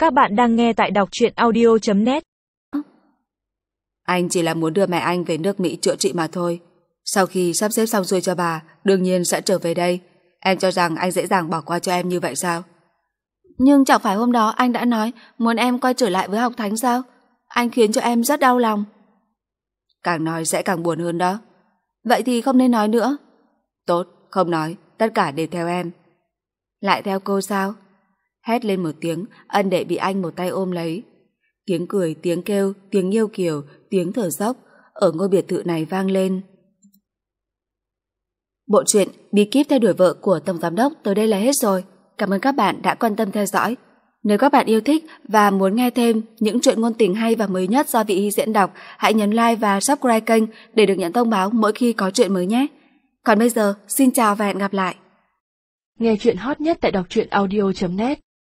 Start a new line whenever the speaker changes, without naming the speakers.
Các bạn đang nghe tại đọc truyện audio.net.
Anh chỉ là muốn đưa mẹ anh về nước Mỹ chữa trị mà thôi. Sau khi sắp xếp xong xuôi cho bà, đương nhiên sẽ trở về đây. Em cho rằng anh dễ dàng bỏ qua cho em như vậy sao?
Nhưng chẳng phải hôm đó anh đã nói muốn em quay trở lại với học thánh sao? Anh khiến cho em rất đau lòng.
Càng nói sẽ càng buồn hơn đó.
Vậy thì không nên nói nữa.
Tốt, không nói, tất cả đều theo em.
Lại theo cô sao?
Hét lên một tiếng, Ân Đệ bị anh một tay ôm lấy. Tiếng cười, tiếng kêu, tiếng yêu kiều, tiếng thở dốc ở ngôi biệt thự này vang lên.
Bộ truyện Bí kíp thay đổi vợ của Tổng Giám đốc tới đây là hết rồi. Cảm ơn các bạn đã quan tâm theo dõi. Nếu các bạn yêu thích và muốn nghe thêm những truyện ngôn tình hay và mới nhất do Vị Hy diễn đọc, hãy nhấn like và subscribe kênh để được nhận thông báo mỗi khi có truyện mới nhé. Còn bây giờ, xin chào và hẹn gặp lại.
Nghe truyện hot nhất tại đọc truyện audio.net.